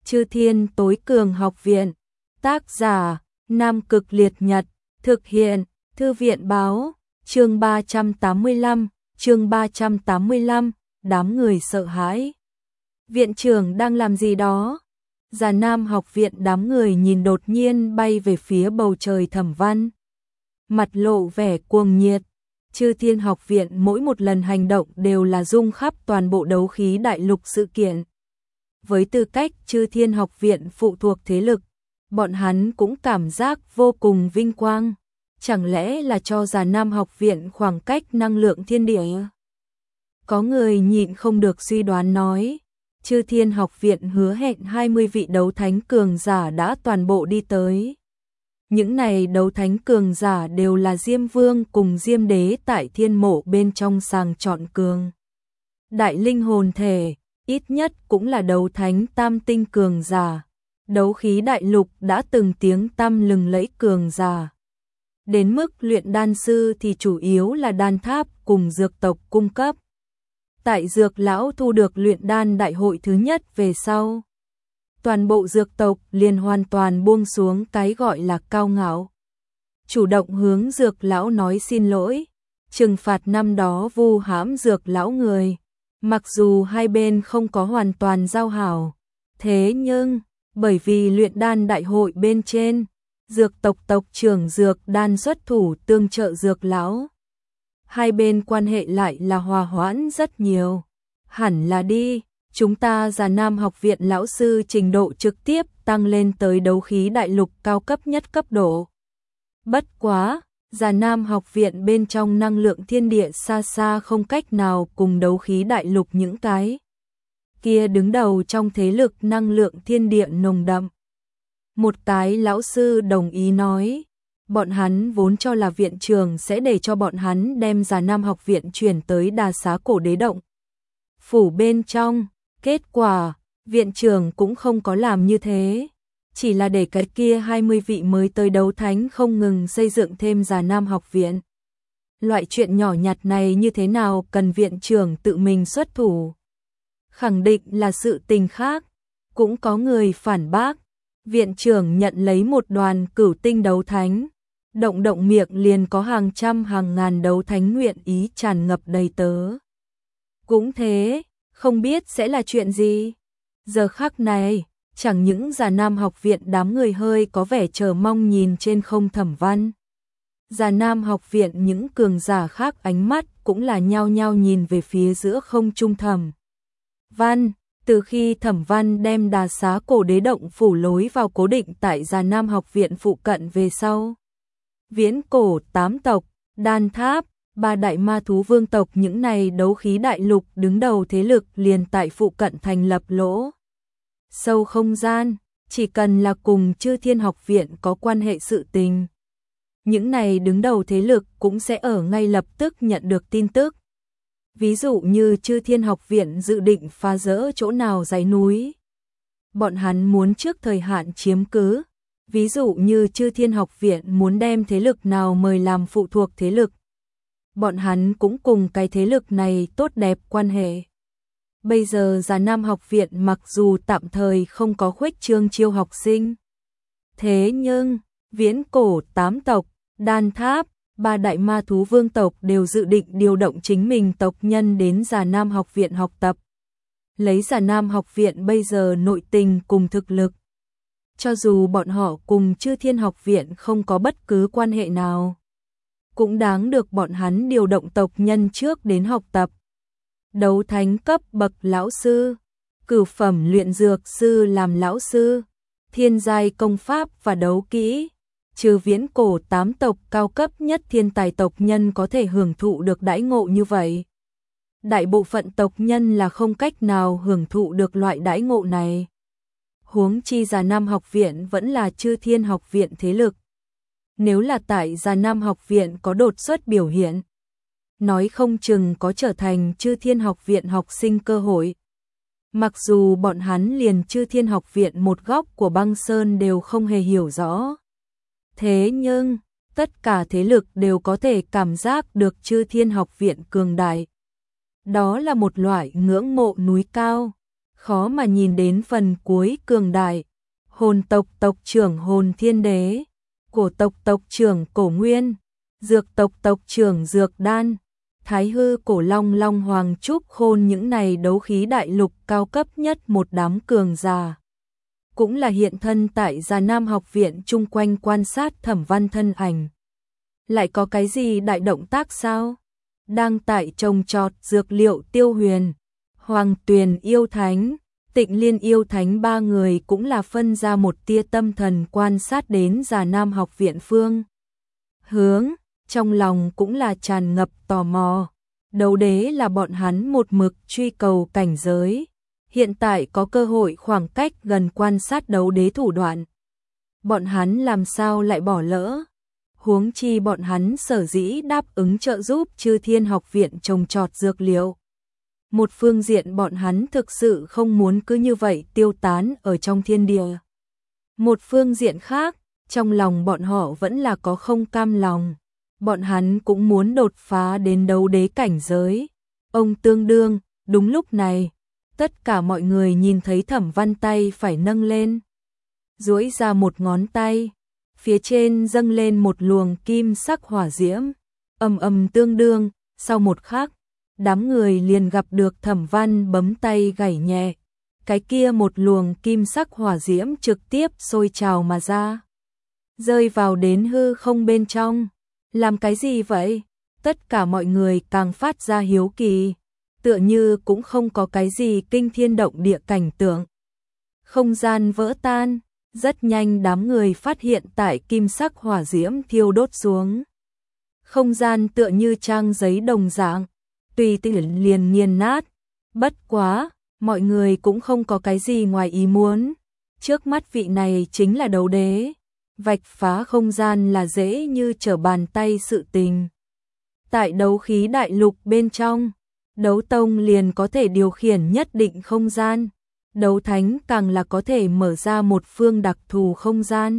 Chư Thiên Tối Cường Học Viện. Tác giả: Nam Cực Liệt Nhật. Thực hiện: Thư viện báo. Chương 385, chương 385, đám người sợ hãi. Viện trưởng đang làm gì đó? Già Nam Học Viện đám người nhìn đột nhiên bay về phía bầu trời Thẩm Văn. Mặt lộ vẻ cuồng nhiệt. Chư Thiên Học Viện mỗi một lần hành động đều là rung khắp toàn bộ đấu khí đại lục sự kiện. Với tư cách Chư Thiên Học Viện phụ thuộc thế lực, bọn hắn cũng cảm giác vô cùng vinh quang. Chẳng lẽ là cho Già Nam Học Viện khoảng cách năng lượng thiên địa? Có người nhịn không được suy đoán nói, Chư Thiên Học Viện hứa hẹn 20 vị đấu thánh cường giả đã toàn bộ đi tới. Những này đấu thánh cường giả đều là Diêm Vương cùng Diêm Đế tại thiên mộ bên trong sàng chọn cường. Đại linh hồn thể, ít nhất cũng là đấu thánh tam tinh cường giả. Đấu khí đại lục đã từng tiếng tăm lừng lẫy cường giả. Đến mức luyện đan sư thì chủ yếu là đan tháp cùng dược tộc cung cấp. Tại dược lão thu được luyện đan đại hội thứ nhất về sau, toàn bộ dược tộc liền hoàn toàn buông xuống cái gọi là cao ngạo. Chủ động hướng dược lão nói xin lỗi, trừng phạt năm đó vu hãm dược lão người. Mặc dù hai bên không có hoàn toàn giao hảo, thế nhưng bởi vì luyện đan đại hội bên trên, dược tộc tộc trưởng dược đan xuất thủ tương trợ dược lão. Hai bên quan hệ lại là hòa hoãn rất nhiều. Hẳn là đi, chúng ta Già Nam Học Viện lão sư trình độ trực tiếp tăng lên tới đấu khí đại lục cao cấp nhất cấp độ. Bất quá, Già Nam Học Viện bên trong năng lượng thiên địa xa xa không cách nào cùng đấu khí đại lục những cái kia đứng đầu trong thế lực năng lượng thiên địa nồng đậm. Một cái lão sư đồng ý nói, bọn hắn vốn cho là viện trưởng sẽ để cho bọn hắn đem Già Nam Học Viện chuyển tới Đà Xá Cổ Đế Động phủ bên trong. Kết quả, viện trưởng cũng không có làm như thế, chỉ là để cái kia 20 vị mới tới đấu thánh không ngừng xây dựng thêm Già Nam Học Viện. Loại chuyện nhỏ nhặt này như thế nào cần viện trưởng tự mình xuất thủ? Khẳng định là sự tình khác. Cũng có người phản bác, viện trưởng nhận lấy một đoàn cửu tinh đấu thánh, động động miệng liền có hàng trăm hàng ngàn đấu thánh nguyện ý tràn ngập đầy tớ. Cũng thế, không biết sẽ là chuyện gì. Giờ khắc này, chẳng những Già Nam Học Viện đám người hơi có vẻ chờ mong nhìn trên không Thẩm Văn. Già Nam Học Viện những cường giả khác ánh mắt cũng là nhao nhao nhìn về phía giữa không trung Thẩm Văn. Từ khi Thẩm Văn đem Đà Xá Cổ Đế Động phủ lối vào cố định tại Già Nam Học Viện phụ cận về sau, viễn cổ 8 tộc, đan tháp, 3 đại ma thú vương tộc những này đấu khí đại lục đứng đầu thế lực liền tại phụ cận thành lập lỗ sâu không gian, chỉ cần là cùng Chư Thiên Học Viện có quan hệ sự tình. Những này đứng đầu thế lực cũng sẽ ở ngay lập tức nhận được tin tức. Ví dụ như Chư Thiên Học Viện dự định phá rỡ chỗ nào dãy núi, bọn hắn muốn trước thời hạn chiếm cứ. Ví dụ như Chư Thiên Học Viện muốn đem thế lực nào mời làm phụ thuộc thế lực, bọn hắn cũng cùng cái thế lực này tốt đẹp quan hệ. Bây giờ Già Nam Học Viện mặc dù tạm thời không có khuếch trương chiêu học sinh, thế nhưng viễn cổ 8 tộc, đan tháp, 3 đại ma thú vương tộc đều dự định điều động chính mình tộc nhân đến Già Nam Học Viện học tập. Lấy Già Nam Học Viện bây giờ nội tình cùng thực lực, cho dù bọn họ cùng Chư Thiên Học Viện không có bất cứ quan hệ nào, cũng đáng được bọn hắn điều động tộc nhân trước đến học tập. Đấu thánh cấp bậc lão sư, cửu phẩm luyện dược sư làm lão sư, thiên giai công pháp và đấu kỹ, trừ viễn cổ 8 tộc cao cấp nhất thiên tài tộc nhân có thể hưởng thụ được đãi ngộ như vậy. Đại bộ phận tộc nhân là không cách nào hưởng thụ được loại đãi ngộ này. Huống chi Già Nam Học Viện vẫn là Chư Thiên Học Viện thế lực. Nếu là tại Già Nam Học Viện có đột xuất biểu hiện, nói không chừng có trở thành Chư Thiên Học Viện học sinh cơ hội. Mặc dù bọn hắn liền Chư Thiên Học Viện một góc của băng sơn đều không hề hiểu rõ, thế nhưng tất cả thế lực đều có thể cảm giác được Chư Thiên Học Viện cường đại. Đó là một loại ngưỡng mộ núi cao, khó mà nhìn đến phần cuối cường đại. Hồn tộc tộc trưởng Hồn Thiên Đế, Cổ tộc tộc trưởng Cổ Nguyên, Dược tộc tộc trưởng Dược Đan, Thái Hư Cổ Long Long Hoàng Trúc Khôn, những này đấu khí đại lục cao cấp nhất một đám cường giả. Cũng là hiện thân tại Già Nam học viện chung quanh quan sát Thẩm Văn thân ảnh. Lại có cái gì đại động tác sao? Đang tại trồng trọt dược liệu Tiêu Huyền, Hoàng Tuyền yêu thánh, Tịnh Liên yêu thánh, ba người cũng là phân ra một tia tâm thần quan sát đến Già Nam học viện phương hướng, trong lòng cũng là tràn ngập tò mò. Đấu đế là bọn hắn một mực truy cầu cảnh giới, hiện tại có cơ hội khoảng cách gần quan sát đấu đế thủ đoạn. Bọn hắn làm sao lại bỏ lỡ? Huống chi bọn hắn sở dĩ đáp ứng trợ giúp Chư Thiên học viện trồng trọt dược liệu. Một phương diện bọn hắn thực sự không muốn cứ như vậy tiêu tán ở trong thiên địa. Một phương diện khác, trong lòng bọn họ vẫn là có không cam lòng. Bọn hắn cũng muốn đột phá đến đấu đế cảnh giới. Ông tương đương, đúng lúc này, tất cả mọi người nhìn thấy Thẩm Văn tay phải nâng lên, duỗi ra một ngón tay, phía trên dâng lên một luồng kim sắc hỏa diễm, ầm ầm tương đương, sau một khắc, đám người liền gặp được Thẩm Văn bấm tay gảy nhẹ, cái kia một luồng kim sắc hỏa diễm trực tiếp sôi trào mà ra, rơi vào đến hư không bên trong. Làm cái gì vậy? Tất cả mọi người càng phát ra hiếu kỳ, tựa như cũng không có cái gì kinh thiên động địa cảnh tượng. Không gian vỡ tan, rất nhanh đám người phát hiện tại kim sắc hỏa diễm thiêu đốt xuống. Không gian tựa như trang giấy đồng dạng, tùy tiện liền nghiền nát. Bất quá, mọi người cũng không có cái gì ngoài ý muốn. Trước mắt vị này chính là đấu đế. Vạch phá không gian là dễ như trở bàn tay sự tình. Tại đấu khí đại lục bên trong, đấu tông liền có thể điều khiển nhất định không gian. Đấu thánh càng là có thể mở ra một phương đặc thù không gian.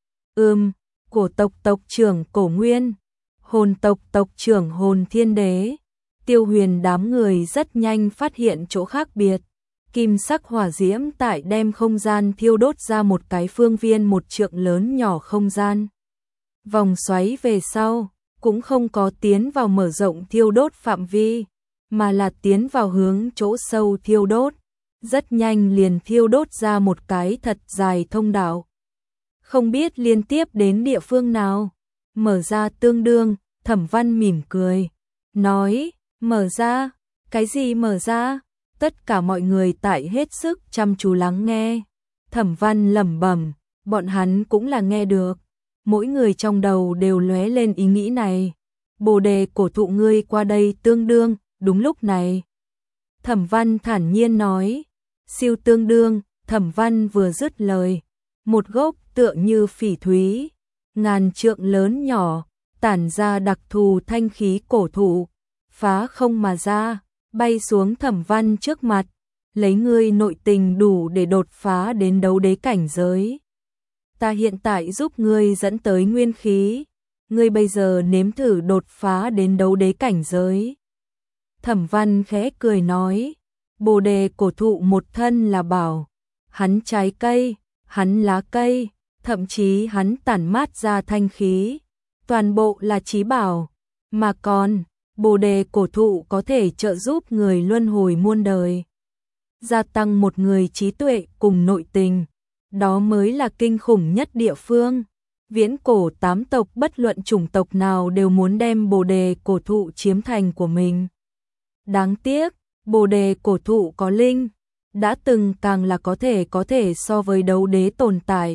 Cổ tộc tộc trưởng Cổ Nguyên, Hồn tộc tộc trưởng Hồn Thiên Đế, Tiêu Huyền đám người rất nhanh phát hiện chỗ khác biệt. Kim sắc hỏa diễm tại đem không gian thiêu đốt ra một cái phương viên một trượng lớn nhỏ không gian. Vòng xoáy về sau, cũng không có tiến vào mở rộng thiêu đốt phạm vi, mà là tiến vào hướng chỗ sâu thiêu đốt. Rất nhanh liền thiêu đốt ra một cái thật dài thông đạo. Không biết liên tiếp đến địa phương nào. Mở ra tương đương, Thẩm Văn mỉm cười, nói, mở ra, cái gì mở ra? Tất cả mọi người tại hết sức chăm chú lắng nghe. Thẩm Văn lẩm bẩm, bọn hắn cũng là nghe được. Mỗi người trong đầu đều lóe lên ý nghĩ này. Bồ đề cổ thụ ngươi qua đây tương đương, đúng lúc này. Thẩm Văn thản nhiên nói, siêu tương đương, Thẩm Văn vừa dứt lời. Một gốc tựa như phỉ thúy, ngàn trượng lớn nhỏ, tản ra đặc thù thanh khí cổ thụ, phá không mà ra. Bay xuống Thẩm Văn trước mặt, lấy ngươi nội tình đủ để đột phá đến đấu đế cảnh giới. Ta hiện tại giúp ngươi dẫn tới nguyên khí, ngươi bây giờ nếm thử đột phá đến đấu đế cảnh giới. Thẩm Văn khẽ cười nói, bồ đề cổ thụ một thân là bảo, hắn trái cây, hắn lá cây, thậm chí hắn tản mát ra thanh khí, toàn bộ là chí bảo, mà còn bồ đề cổ thụ có thể trợ giúp người luân hồi muôn đời, gia tăng một người trí tuệ cùng nội tình, đó mới là kinh khủng nhất địa phương. Viễn cổ 8 tộc bất luận chủng tộc nào đều muốn đem bồ đề cổ thụ chiếm thành của mình. Đáng tiếc, bồ đề cổ thụ có linh, đã từng càng là có thể so với đấu đế tồn tại.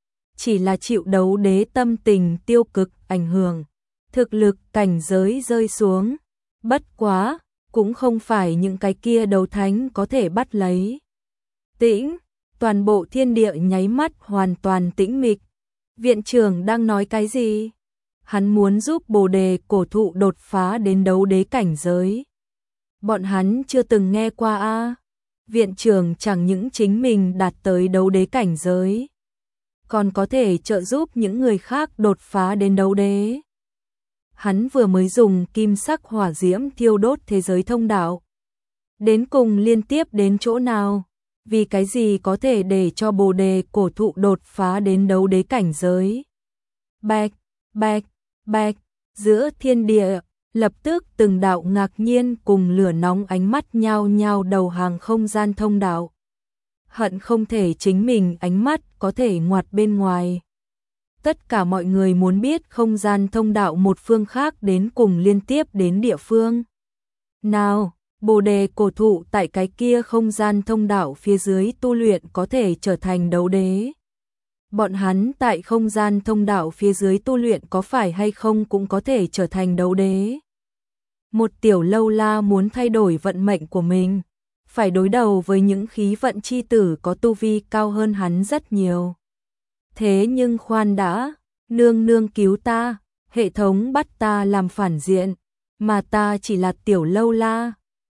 Chỉ là chịu đấu đế tâm tình tiêu cực ảnh hưởng, thực lực cảnh giới rơi xuống. Bất quá, cũng không phải những cái kia đấu thánh có thể bắt lấy. Tĩnh, toàn bộ thiên địa nháy mắt hoàn toàn tĩnh mịch. Viện trưởng đang nói cái gì? Hắn muốn giúp bồ đề cổ thụ đột phá đến đấu đế cảnh giới. Bọn hắn chưa từng nghe qua a. Viện trưởng chẳng những chính mình đạt tới đấu đế cảnh giới, còn có thể trợ giúp những người khác đột phá đến đấu đế. Hắn vừa mới dùng kim sắc hỏa diễm thiêu đốt thế giới thông đạo. Đến cùng liên tiếp đến chỗ nào? vì cái gì có thể để cho Bồ đề cổ thụ đột phá đến đấu đế cảnh giới. Bạch, bạch, bạch, giữa thiên địa, lập tức từng đạo ngạc nhiên cùng lửa nóng ánh mắt nhao nhao đầu hàng không gian thông đạo. Hận không thể chính mình ánh mắt có thể ngoặt bên ngoài. Tất cả mọi người muốn biết không gian thông đạo một phương khác đến cùng liên tiếp đến địa phương. Nào, Bồ đề cổ thụ tại cái kia không gian thông đạo phía dưới tu luyện có thể trở thành đấu đế. Bọn hắn tại không gian thông đạo phía dưới tu luyện có phải hay không cũng có thể trở thành đấu đế. Một tiểu lâu la muốn thay đổi vận mệnh của mình, phải đối đầu với những khí vận chi tử có tu vi cao hơn hắn rất nhiều. Thế nhưng khoan đã, nương nương cứu ta, hệ thống bắt ta làm phản diện, mà ta chỉ là tiểu lâu la,